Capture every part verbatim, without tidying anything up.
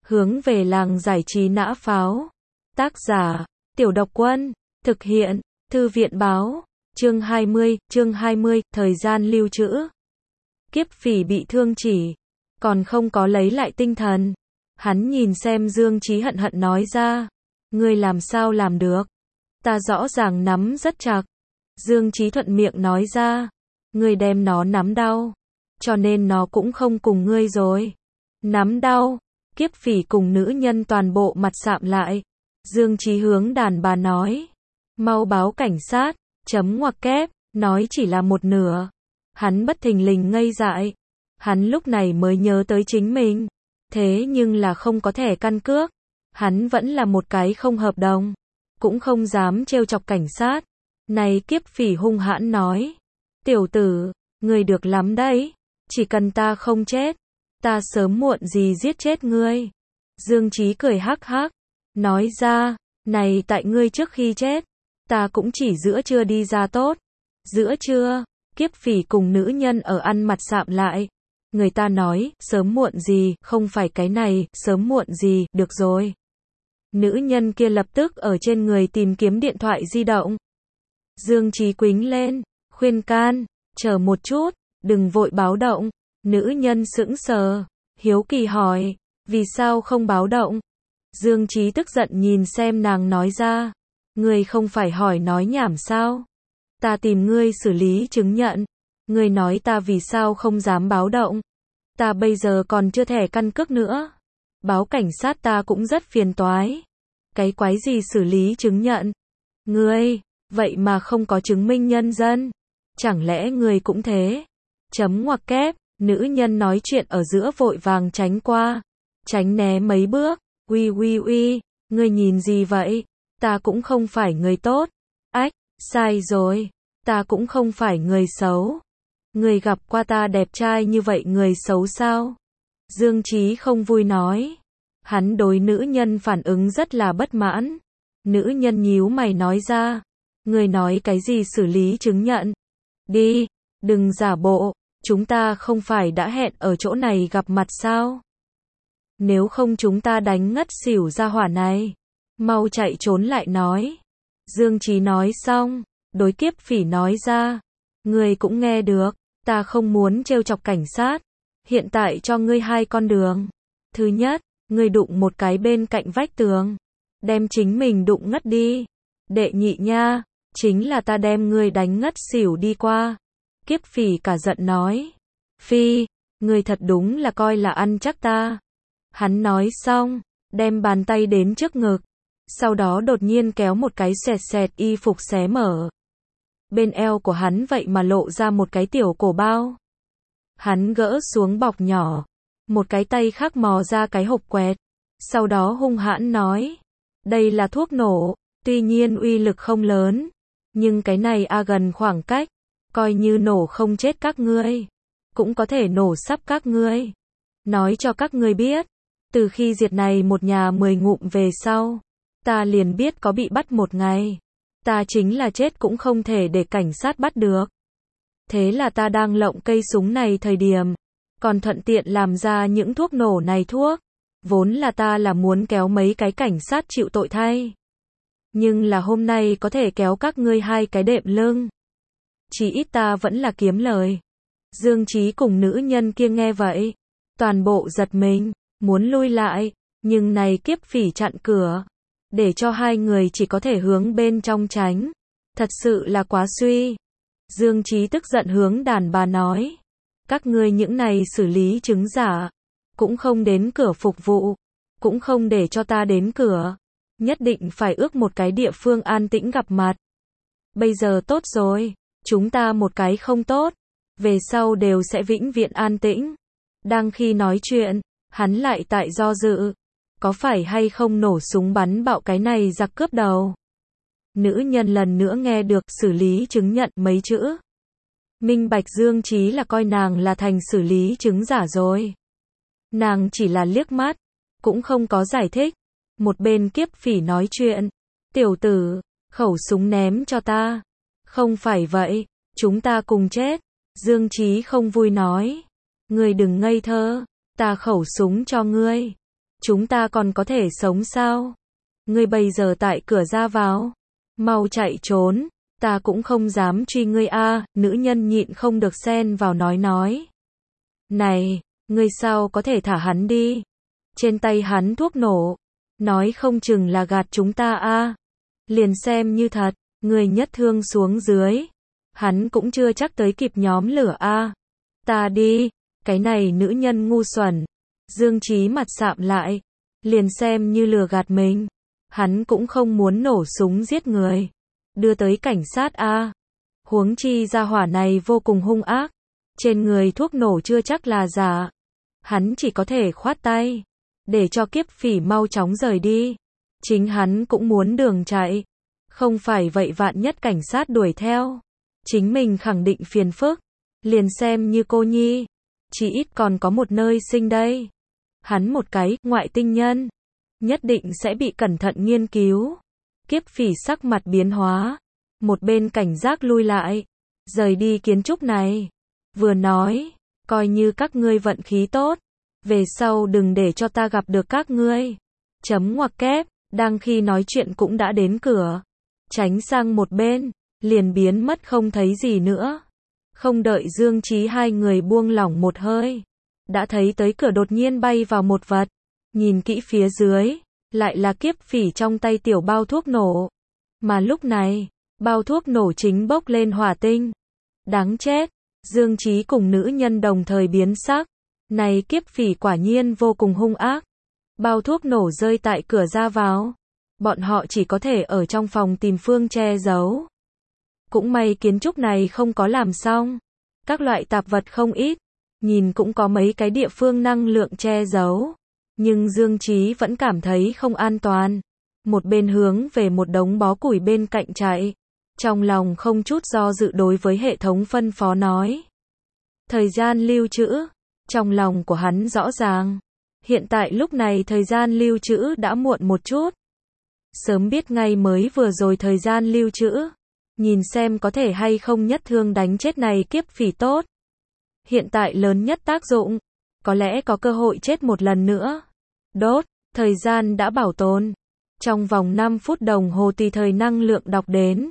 hướng về làng giải trí nã pháo. Tác giả, Tiểu Độc Quân, thực hiện, Thư viện báo, chương hai mươi, chương hai mươi, thời gian lưu trữ. Kiếp Phỉ bị thương chỉ, còn không có lấy lại tinh thần. Hắn nhìn xem Dương Chí hận hận nói ra, ngươi làm sao làm được? Ta rõ ràng nắm rất chặt. Dương Chí thuận miệng nói ra, ngươi đem nó nắm đau, cho nên nó cũng không cùng ngươi rồi. Nắm đau, Kiếp Phỉ cùng nữ nhân toàn bộ mặt sạm lại. Dương Chí hướng đàn bà nói, mau báo cảnh sát, chấm ngoặc kép, nói chỉ là một nửa. Hắn bất thình lình ngây dại. Hắn lúc này mới nhớ tới chính mình. Thế nhưng là không có thẻ căn cước. Hắn vẫn là một cái không hợp đồng. Cũng không dám trêu chọc cảnh sát. Này Kiếp Phỉ hung hãn nói, tiểu tử, ngươi được lắm đấy. Chỉ cần ta không chết, ta sớm muộn gì giết chết ngươi. Dương Chí cười hắc hắc, nói ra, này tại ngươi trước khi chết, ta cũng chỉ giữa trưa đi ra tốt. Giữa trưa, Kiếp Phỉ cùng nữ nhân ở ăn mặt sạm lại. Người ta nói, sớm muộn gì, không phải cái này, sớm muộn gì, được rồi. Nữ nhân kia lập tức ở trên người tìm kiếm điện thoại di động. Dương Chí quính lên, khuyên can, chờ một chút, đừng vội báo động. Nữ nhân sững sờ, hiếu kỳ hỏi, vì sao không báo động? Dương Chí tức giận nhìn xem nàng nói ra, ngươi không phải hỏi nói nhảm sao? Ta tìm ngươi xử lý chứng nhận, ngươi nói ta vì sao không dám báo động? Ta bây giờ còn chưa thẻ căn cước nữa, báo cảnh sát ta cũng rất phiền toái. Cái quái gì xử lý chứng nhận? Ngươi, vậy mà không có chứng minh nhân dân, chẳng lẽ ngươi cũng thế? Chấm ngoặc kép, nữ nhân nói chuyện ở giữa vội vàng tránh qua, tránh né mấy bước. Uy uy uy, ngươi nhìn gì vậy? Ta cũng không phải người tốt. Ách, sai rồi, ta cũng không phải người xấu. Ngươi gặp qua ta đẹp trai như vậy người xấu sao? Dương Chí không vui nói. Hắn đối nữ nhân phản ứng rất là bất mãn. Nữ nhân nhíu mày nói ra, ngươi nói cái gì xử lý chứng nhận? Đi, đừng giả bộ, chúng ta không phải đã hẹn ở chỗ này gặp mặt sao? Nếu không chúng ta đánh ngất xỉu ra hỏa này. Mau chạy trốn lại nói. Dương Chí nói xong, đối Kiếp Phỉ nói ra, ngươi cũng nghe được, ta không muốn trêu chọc cảnh sát. Hiện tại cho ngươi hai con đường. Thứ nhất, ngươi đụng một cái bên cạnh vách tường, đem chính mình đụng ngất đi. Đệ nhị nha, chính là ta đem ngươi đánh ngất xỉu đi qua. Kiếp Phỉ cả giận nói, Phi, ngươi thật đúng là coi là ăn chắc ta. Hắn nói xong, đem bàn tay đến trước ngực, sau đó đột nhiên kéo một cái xẹt xẹt y phục xé mở. Bên eo của hắn vậy mà lộ ra một cái tiểu cổ bao. Hắn gỡ xuống bọc nhỏ, một cái tay khác mò ra cái hộp quẹt, sau đó hung hãn nói, đây là thuốc nổ, tuy nhiên uy lực không lớn, nhưng cái này a gần khoảng cách, coi như nổ không chết các ngươi, cũng có thể nổ sắp các ngươi. Nói cho các ngươi biết, từ khi diệt này một nhà mười ngụm về sau, ta liền biết có bị bắt một ngày. Ta chính là chết cũng không thể để cảnh sát bắt được. Thế là ta đang lộng cây súng này thời điểm, còn thuận tiện làm ra những thuốc nổ này thuốc. Vốn là ta là muốn kéo mấy cái cảnh sát chịu tội thay. Nhưng là hôm nay có thể kéo các ngươi hai cái đệm lưng. Chỉ ít ta vẫn là kiếm lời. Dương Chí cùng nữ nhân kia nghe vậy, toàn bộ giật mình, muốn lui lại, nhưng này Kiếp Phỉ chặn cửa, để cho hai người chỉ có thể hướng bên trong tránh. Thật sự là quá suy. Dương Chí tức giận hướng đàn bà nói, các ngươi những này xử lý chứng giả, cũng không đến cửa phục vụ, cũng không để cho ta đến cửa, nhất định phải ước một cái địa phương an tĩnh gặp mặt. Bây giờ tốt rồi, chúng ta một cái không tốt, về sau đều sẽ vĩnh viễn an tĩnh. Đang khi nói chuyện, hắn lại tại do dự, có phải hay không nổ súng bắn bạo cái này giặc cướp đầu. Nữ nhân lần nữa nghe được xử lý chứng nhận mấy chữ. Minh bạch Dương Chí là coi nàng là thành xử lý chứng giả rồi. Nàng chỉ là liếc mắt, cũng không có giải thích. Một bên Kiếp Phỉ nói chuyện, tiểu tử, khẩu súng ném cho ta. Không phải vậy, chúng ta cùng chết. Dương Chí không vui nói, ngươi đừng ngây thơ, ta khẩu súng cho ngươi. Chúng ta còn có thể sống sao? Ngươi bây giờ tại cửa ra vào. Mau chạy trốn. Ta cũng không dám truy ngươi a. Nữ nhân nhịn không được xen vào nói nói. Này, ngươi sao có thể thả hắn đi? Trên tay hắn thuốc nổ. Nói không chừng là gạt chúng ta a. Liền xem như thật, người nhất thương xuống dưới. Hắn cũng chưa chắc tới kịp nhóm lửa a. Ta đi. Cái này nữ nhân ngu xuẩn. Dương Chí mặt sạm lại. Liền xem như lừa gạt mình. Hắn cũng không muốn nổ súng giết người. Đưa tới cảnh sát a. Huống chi gia hỏa này vô cùng hung ác. Trên người thuốc nổ chưa chắc là giả. Hắn chỉ có thể khoát tay. Để cho kiếp phỉ mau chóng rời đi. Chính hắn cũng muốn đường chạy. Không phải vậy vạn nhất cảnh sát đuổi theo. Chính mình khẳng định phiền phức. Liền xem như cô nhi. Chỉ ít còn có một nơi sinh đây. Hắn một cái, ngoại tinh nhân. Nhất định sẽ bị cẩn thận nghiên cứu. Kiếp phỉ sắc mặt biến hóa. Một bên cảnh giác lui lại. Rời đi kiến trúc này. Vừa nói, coi như các ngươi vận khí tốt. Về sau đừng để cho ta gặp được các ngươi. Chấm ngoặc kép, đang khi nói chuyện cũng đã đến cửa. Tránh sang một bên, liền biến mất không thấy gì nữa. Không đợi Dương Chí hai người buông lỏng một hơi. Đã thấy tới cửa đột nhiên bay vào một vật. Nhìn kỹ phía dưới, lại là kiếp phỉ trong tay tiểu bao thuốc nổ. Mà lúc này, bao thuốc nổ chính bốc lên hỏa tinh. Đáng chết, Dương Chí cùng nữ nhân đồng thời biến sắc. Này kiếp phỉ quả nhiên vô cùng hung ác. Bao thuốc nổ rơi tại cửa ra vào. Bọn họ chỉ có thể ở trong phòng tìm phương che giấu. Cũng may kiến trúc này không có làm xong. Các loại tạp vật không ít. Nhìn cũng có mấy cái địa phương năng lượng che giấu. Nhưng Dương Chí vẫn cảm thấy không an toàn. Một bên hướng về một đống bó củi bên cạnh chạy. Trong lòng không chút do dự đối với hệ thống phân phó nói. Thời gian lưu trữ. Trong lòng của hắn rõ ràng. Hiện tại lúc này thời gian lưu trữ đã muộn một chút. Sớm biết ngay mới vừa rồi thời gian lưu trữ. Nhìn xem có thể hay không nhất thương đánh chết này kiếp phỉ tốt. Hiện tại lớn nhất tác dụng. Có lẽ có cơ hội chết một lần nữa. Đốt, thời gian đã bảo tồn. Trong vòng năm phút đồng hồ tùy thời năng lượng đọc đến.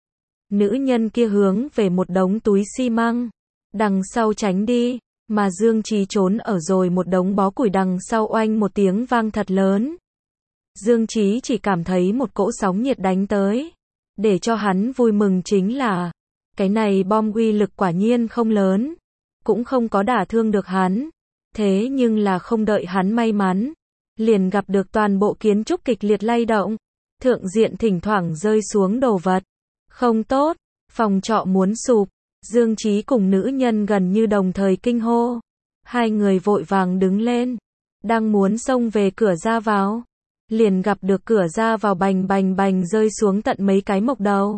Nữ nhân kia hướng về một đống túi xi măng. Đằng sau tránh đi. Mà Dương Chí trốn ở rồi một đống bó củi đằng sau oanh một tiếng vang thật lớn. Dương Chí chỉ cảm thấy một cỗ sóng nhiệt đánh tới. Để cho hắn vui mừng chính là, cái này bom uy lực quả nhiên không lớn. Cũng không có đả thương được hắn. Thế nhưng là không đợi hắn may mắn. Liền gặp được toàn bộ kiến trúc kịch liệt lay động. Thượng diện thỉnh thoảng rơi xuống đồ vật. Không tốt, phòng trọ muốn sụp. Dương Chí cùng nữ nhân gần như đồng thời kinh hô. Hai người vội vàng đứng lên. Đang muốn xông về cửa ra vào. Liền gặp được cửa ra vào bành bành bành rơi xuống tận mấy cái mộc đầu.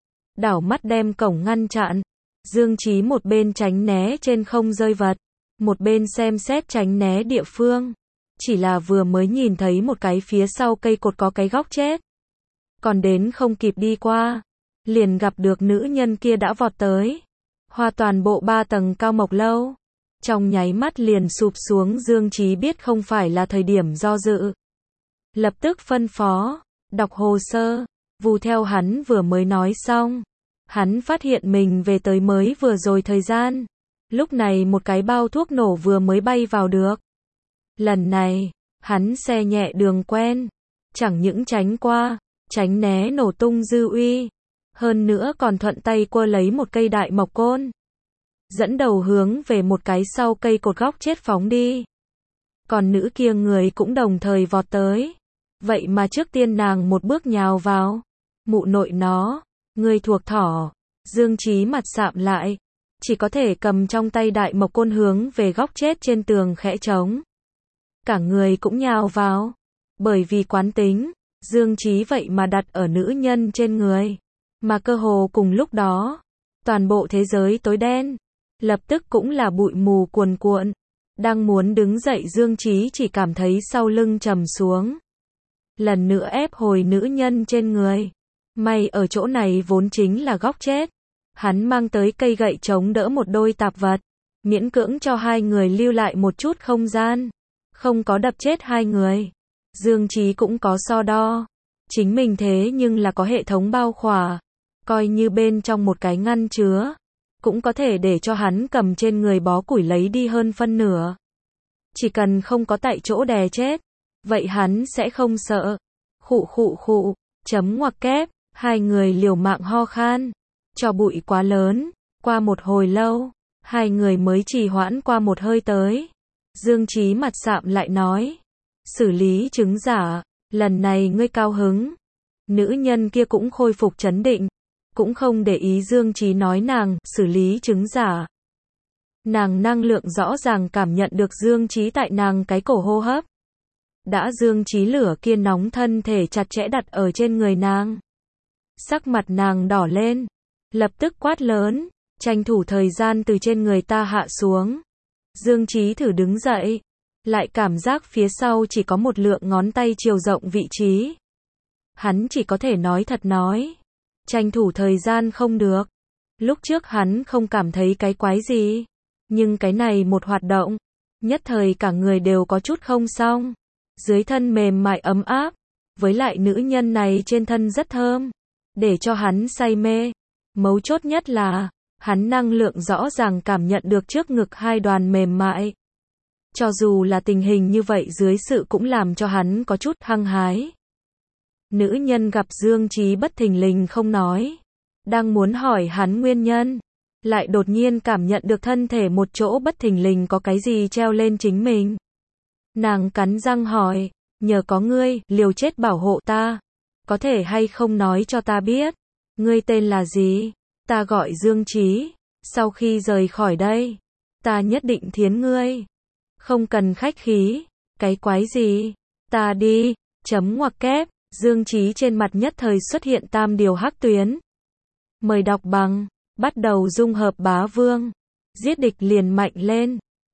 Đảo mắt đem cổng ngăn chặn. Dương Chí một bên tránh né trên không rơi vật. Một bên xem xét tránh né địa phương. Chỉ là vừa mới nhìn thấy một cái phía sau cây cột có cái góc chết. Còn đến không kịp đi qua. Liền gặp được nữ nhân kia đã vọt tới. Hoa toàn bộ ba tầng cao mộc lâu. Trong nháy mắt liền sụp xuống. Dương Chí biết không phải là thời điểm do dự. Lập tức phân phó. Đọc hồ sơ. Vù theo hắn vừa mới nói xong. Hắn phát hiện mình về tới mới vừa rồi thời gian. Lúc này một cái bao thuốc nổ vừa mới bay vào được. Lần này, hắn xe nhẹ đường quen. Chẳng những tránh qua, tránh né nổ tung dư uy. Hơn nữa còn thuận tay quơ lấy một cây đại mộc côn. Dẫn đầu hướng về một cái sau cây cột góc chết phóng đi. Còn nữ kia người cũng đồng thời vọt tới. Vậy mà trước tiên nàng một bước nhào vào. Mụ nội nó, người thuộc thỏ. Dương Chí mặt sạm lại. Chỉ có thể cầm trong tay đại mộc côn hướng về góc chết trên tường khẽ trống. Cả người cũng nhào vào. Bởi vì quán tính, Dương Chí vậy mà đặt ở nữ nhân trên người. Mà cơ hồ cùng lúc đó, toàn bộ thế giới tối đen. Lập tức cũng là bụi mù cuồn cuộn. Đang muốn đứng dậy Dương Chí chỉ cảm thấy sau lưng trầm xuống. Lần nữa ép hồi nữ nhân trên người. May ở chỗ này vốn chính là góc chết. Hắn mang tới cây gậy chống đỡ một đôi tạp vật. Miễn cưỡng cho hai người lưu lại một chút không gian. không có đập chết hai người. Dương Chí cũng có so đo. Chính mình thế nhưng là có hệ thống bao khỏa. Coi như bên trong một cái ngăn chứa. Cũng có thể để cho hắn cầm trên người bó củi lấy đi hơn phân nửa. Chỉ cần không có tại chỗ đè chết. Vậy hắn sẽ không sợ. Khụ khụ khụ. Chấm ngoặc kép. Hai người liều mạng ho khan. Cho bụi quá lớn. Qua một hồi lâu. Hai người mới trì hoãn qua một hơi tới. Dương Chí mặt sạm lại nói. Xử lý chứng giả. Lần này ngươi cao hứng. Nữ nhân kia cũng khôi phục trấn định. Cũng không để ý Dương Chí nói nàng xử lý chứng giả. Nàng năng lượng rõ ràng cảm nhận được Dương Chí tại nàng cái cổ hô hấp. Đã Dương Chí lửa kia nóng thân thể chặt chẽ đặt ở trên người nàng. Sắc mặt nàng đỏ lên. Lập tức quát lớn. Tranh thủ thời gian từ trên người ta hạ xuống. Dương Chí thử đứng dậy. Lại cảm giác phía sau chỉ có một lượng ngón tay chiều rộng vị trí. Hắn chỉ có thể nói thật nói. Tranh thủ thời gian không được. Lúc trước hắn không cảm thấy cái quái gì. Nhưng cái này một hoạt động. Nhất thời cả người đều có chút không xong. Dưới thân mềm mại ấm áp. Với lại nữ nhân này trên thân rất thơm. Để cho hắn say mê. Mấu chốt nhất là. Hắn năng lượng rõ ràng cảm nhận được trước ngực hai đoàn mềm mại. Cho dù là tình hình như vậy dưới sự cũng làm cho hắn có chút hăng hái. Nữ nhân gặp Dương Chí bất thình lình không nói. Đang muốn hỏi hắn nguyên nhân. Lại đột nhiên cảm nhận được thân thể một chỗ bất thình lình có cái gì treo lên chính mình. Nàng cắn răng hỏi. Nhờ có ngươi, liều chết bảo hộ ta. Có thể hay không nói cho ta biết. Ngươi tên là gì? Ta gọi Dương Chí. Sau khi rời khỏi đây. Ta nhất định thiến ngươi. Không cần khách khí. Cái quái gì? Ta đi. Chấm ngoặc kép. Dương Chí trên mặt nhất thời xuất hiện tam điều hắc tuyến. Mời đọc bằng. Bắt đầu dung hợp bá vương. Giết địch liền mạnh lên.